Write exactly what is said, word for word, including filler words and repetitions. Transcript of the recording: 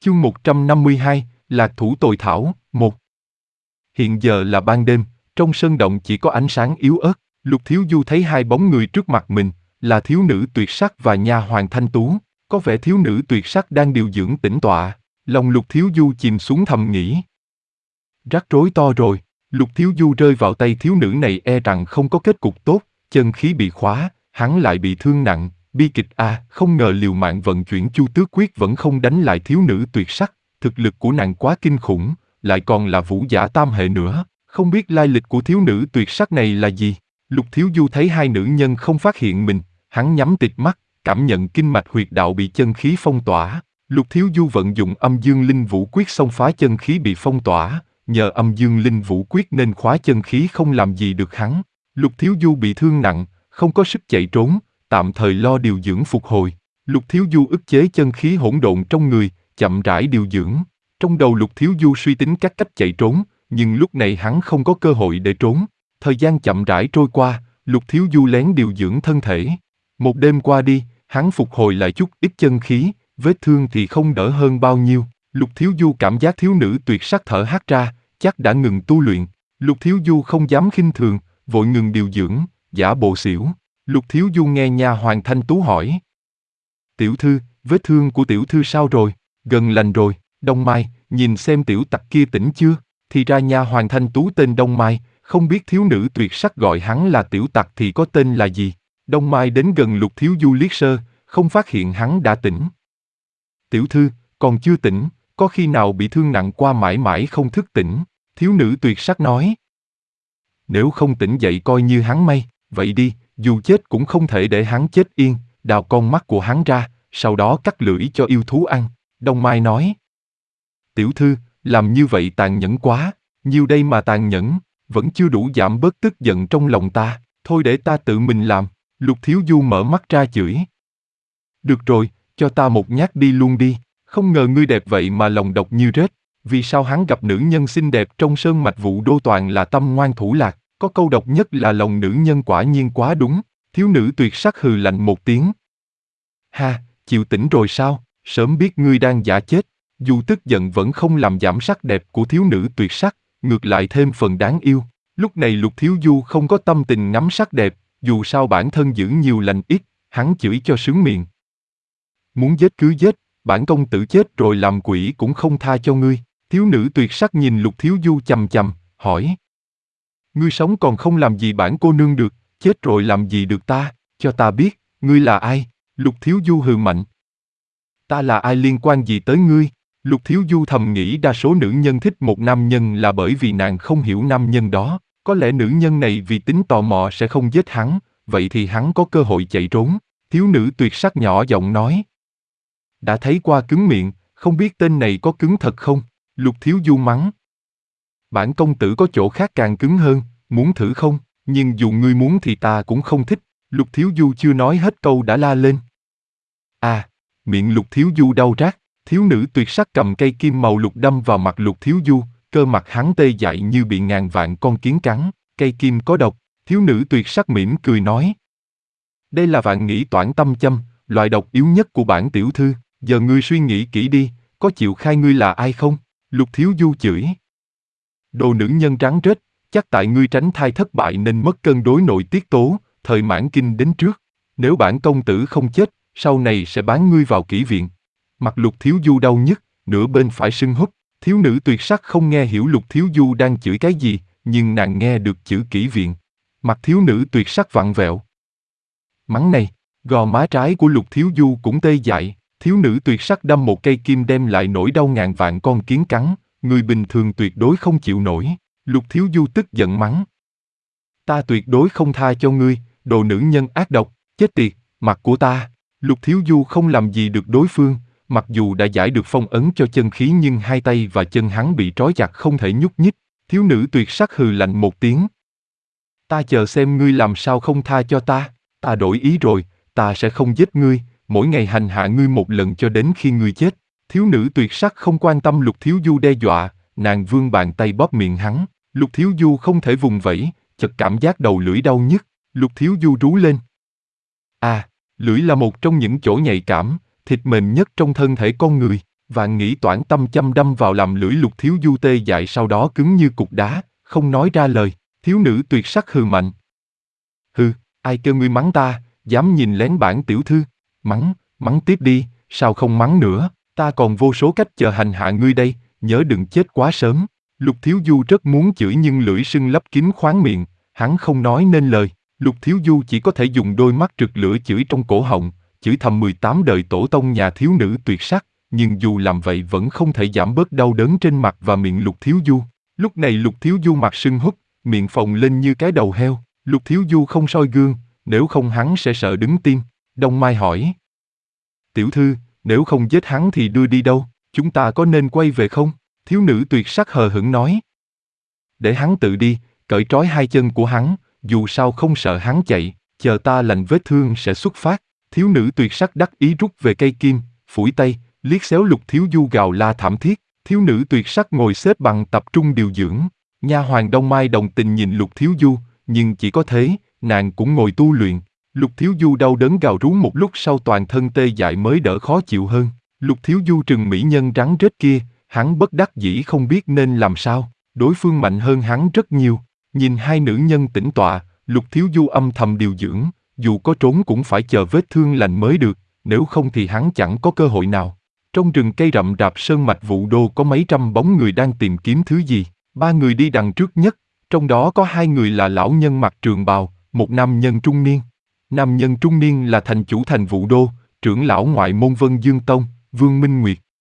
Chương một trăm năm mươi hai, Lạc thủ tồi thảo, một. Hiện giờ là ban đêm, trong sơn động chỉ có ánh sáng yếu ớt, Lục Thiếu Du thấy hai bóng người trước mặt mình, là thiếu nữ tuyệt sắc và nha hoàn thanh tú, có vẻ thiếu nữ tuyệt sắc đang điều dưỡng tĩnh tọa, lòng Lục Thiếu Du chìm xuống thầm nghĩ. Rắc rối to rồi, Lục Thiếu Du rơi vào tay thiếu nữ này e rằng không có kết cục tốt, chân khí bị khóa, hắn lại bị thương nặng, bi kịch a, à, không ngờ liều mạng vận chuyển Chu Tước Quyết vẫn không đánh lại thiếu nữ tuyệt sắc, thực lực của nàng quá kinh khủng, lại còn là vũ giả tam hệ nữa, không biết lai lịch của thiếu nữ tuyệt sắc này là gì. Lục Thiếu Du thấy hai nữ nhân không phát hiện mình, hắn nhắm tịt mắt, cảm nhận kinh mạch huyệt đạo bị chân khí phong tỏa. Lục Thiếu Du vận dụng âm dương linh vũ quyết xông phá chân khí bị phong tỏa, nhờ âm dương linh vũ quyết nên khóa chân khí không làm gì được hắn. Lục Thiếu Du bị thương nặng, không có sức chạy trốn, tạm thời lo điều dưỡng phục hồi. Lục Thiếu Du ức chế chân khí hỗn độn trong người, chậm rãi điều dưỡng. Trong đầu Lục Thiếu Du suy tính các cách chạy trốn, nhưng lúc này hắn không có cơ hội để trốn. Thời gian chậm rãi trôi qua, Lục Thiếu Du lén điều dưỡng thân thể. Một đêm qua đi, hắn phục hồi lại chút ít chân khí, vết thương thì không đỡ hơn bao nhiêu. Lục Thiếu Du cảm giác thiếu nữ tuyệt sắc thở hắt ra, chắc đã ngừng tu luyện. Lục Thiếu Du không dám khinh thường, vội ngừng điều dưỡng, giả bộ xỉu. Lục Thiếu Du nghe nha hoàn thanh tú hỏi. Tiểu thư, vết thương của tiểu thư sao rồi? Gần lành rồi. Đông Mai, nhìn xem tiểu tặc kia tỉnh chưa? Thì ra nha hoàn thanh tú tên Đông Mai, không biết thiếu nữ tuyệt sắc gọi hắn là tiểu tặc thì có tên là gì. Đông Mai đến gần Lục Thiếu Du liếc sơ, không phát hiện hắn đã tỉnh. Tiểu thư, còn chưa tỉnh, có khi nào bị thương nặng qua mãi mãi không thức tỉnh? Thiếu nữ tuyệt sắc nói. Nếu không tỉnh dậy coi như hắn may, vậy đi, dù chết cũng không thể để hắn chết yên, đào con mắt của hắn ra, sau đó cắt lưỡi cho yêu thú ăn. Đông Mai nói. Tiểu thư, làm như vậy tàn nhẫn quá, nhiêu đây mà tàn nhẫn, vẫn chưa đủ giảm bớt tức giận trong lòng ta, thôi để ta tự mình làm. Lục Thiếu Du mở mắt ra chửi. Được rồi, cho ta một nhát đi luôn đi, không ngờ ngươi đẹp vậy mà lòng độc như rết. Vì sao hắn gặp nữ nhân xinh đẹp trong sơn mạch Vũ Đô toàn là tâm ngoan thủ lạc, có câu độc nhất là lòng nữ nhân quả nhiên quá đúng. Thiếu nữ tuyệt sắc hừ lạnh một tiếng. Ha, chịu tỉnh rồi sao, sớm biết ngươi đang giả chết. Dù tức giận vẫn không làm giảm sắc đẹp của thiếu nữ tuyệt sắc, ngược lại thêm phần đáng yêu. Lúc này Lục Thiếu Du không có tâm tình ngắm sắc đẹp, dù sao bản thân giữ nhiều lành ít, hắn chửi cho sướng miệng. Muốn giết cứ giết, bản công tử chết rồi làm quỷ cũng không tha cho ngươi. Thiếu nữ tuyệt sắc nhìn Lục Thiếu Du chằm chằm, hỏi. Ngươi sống còn không làm gì bản cô nương được, chết rồi làm gì được ta, cho ta biết, ngươi là ai? Lục Thiếu Du hừ mạnh. Ta là ai liên quan gì tới ngươi? Lục Thiếu Du thầm nghĩ đa số nữ nhân thích một nam nhân là bởi vì nàng không hiểu nam nhân đó, có lẽ nữ nhân này vì tính tò mò sẽ không giết hắn, vậy thì hắn có cơ hội chạy trốn. Thiếu nữ tuyệt sắc nhỏ giọng nói. Đã thấy qua cứng miệng, không biết tên này có cứng thật không? Lục Thiếu Du mắng. Bản công tử có chỗ khác càng cứng hơn, muốn thử không? Nhưng dù ngươi muốn thì ta cũng không thích. Lục Thiếu Du chưa nói hết câu đã la lên. À, miệng Lục Thiếu Du đau rát, thiếu nữ tuyệt sắc cầm cây kim màu lục đâm vào mặt Lục Thiếu Du, cơ mặt hắn tê dại như bị ngàn vạn con kiến cắn, cây kim có độc, thiếu nữ tuyệt sắc mỉm cười nói. Đây là vạn nghĩ toản tâm châm, loại độc yếu nhất của bản tiểu thư, giờ ngươi suy nghĩ kỹ đi, có chịu khai ngươi là ai không? Lục Thiếu Du chửi. Đồ nữ nhân rắn rết, chắc tại ngươi tránh thai thất bại nên mất cân đối nội tiết tố, thời mãn kinh đến trước. Nếu bản công tử không chết, sau này sẽ bán ngươi vào kỹ viện. Mặt Lục Thiếu Du đau nhức, nửa bên phải sưng húp, thiếu nữ tuyệt sắc không nghe hiểu Lục Thiếu Du đang chửi cái gì, nhưng nàng nghe được chữ kỹ viện. Mặt thiếu nữ tuyệt sắc vặn vẹo. Mắng này, gò má trái của Lục Thiếu Du cũng tê dại, thiếu nữ tuyệt sắc đâm một cây kim đem lại nỗi đau ngàn vạn con kiến cắn, người bình thường tuyệt đối không chịu nổi. Lục Thiếu Du tức giận mắng. Ta tuyệt đối không tha cho ngươi, đồ nữ nhân ác độc, chết tiệt, mặt của ta. Lục Thiếu Du không làm gì được đối phương, mặc dù đã giải được phong ấn cho chân khí nhưng hai tay và chân hắn bị trói chặt không thể nhúc nhích. Thiếu nữ tuyệt sắc hừ lạnh một tiếng. Ta chờ xem ngươi làm sao không tha cho ta, ta đổi ý rồi, ta sẽ không giết ngươi, mỗi ngày hành hạ ngươi một lần cho đến khi ngươi chết. Thiếu nữ tuyệt sắc không quan tâm Lục Thiếu Du đe dọa, nàng vươn bàn tay bóp miệng hắn. Lục Thiếu Du không thể vùng vẫy, chợt cảm giác đầu lưỡi đau nhức. Lục Thiếu Du rú lên. À, lưỡi là một trong những chỗ nhạy cảm, thịt mềm nhất trong thân thể con người. Vạn nghĩ toản tâm chăm đâm vào làm lưỡi Lục Thiếu Du tê dại, sau đó cứng như cục đá, không nói ra lời. Thiếu nữ tuyệt sắc hừ mạnh. Hừ, ai kêu ngươi mắng ta, dám nhìn lén bản tiểu thư. Mắng, mắng tiếp đi, sao không mắng nữa, ta còn vô số cách chờ hành hạ ngươi đây, nhớ đừng chết quá sớm. Lục Thiếu Du rất muốn chửi nhưng lưỡi sưng lấp kín khoáng miệng, hắn không nói nên lời. Lục Thiếu Du chỉ có thể dùng đôi mắt rực lửa chửi trong cổ họng, chửi thầm mười tám đời tổ tông nhà thiếu nữ tuyệt sắc, nhưng dù làm vậy vẫn không thể giảm bớt đau đớn trên mặt và miệng Lục Thiếu Du. Lúc này Lục Thiếu Du mặt sưng húp, miệng phồng lên như cái đầu heo. Lục Thiếu Du không soi gương, nếu không hắn sẽ sợ đứng tim. Đông Mai hỏi. Tiểu thư, nếu không giết hắn thì đưa đi đâu, chúng ta có nên quay về không? Thiếu nữ tuyệt sắc hờ hững nói. Để hắn tự đi, cởi trói hai chân của hắn, dù sao không sợ hắn chạy, chờ ta lành vết thương sẽ xuất phát. Thiếu nữ tuyệt sắc đắc ý rút về cây kim, phủi tay, liếc xéo Lục Thiếu Du gào la thảm thiết. Thiếu nữ tuyệt sắc ngồi xếp bằng tập trung điều dưỡng. Nha hoàn Đông Mai đồng tình nhìn Lục Thiếu Du, nhưng chỉ có thế, nàng cũng ngồi tu luyện. Lục Thiếu Du đau đớn gào rú một lúc sau toàn thân tê dại mới đỡ khó chịu hơn. Lục Thiếu Du trừng mỹ nhân rắn rết kia, hắn bất đắc dĩ không biết nên làm sao, đối phương mạnh hơn hắn rất nhiều. Nhìn hai nữ nhân tĩnh tọa, Lục Thiếu Du âm thầm điều dưỡng, dù có trốn cũng phải chờ vết thương lành mới được, nếu không thì hắn chẳng có cơ hội nào. Trong rừng cây rậm rạp sơn mạch Vũ Đô có mấy trăm bóng người đang tìm kiếm thứ gì. Ba người đi đằng trước nhất, trong đó có hai người là lão nhân mặc trường bào, một nam nhân trung niên. Nam nhân trung niên là thành chủ thành Vũ Đô, trưởng lão ngoại môn Vân Dương Tông, Vương Minh Nguyệt.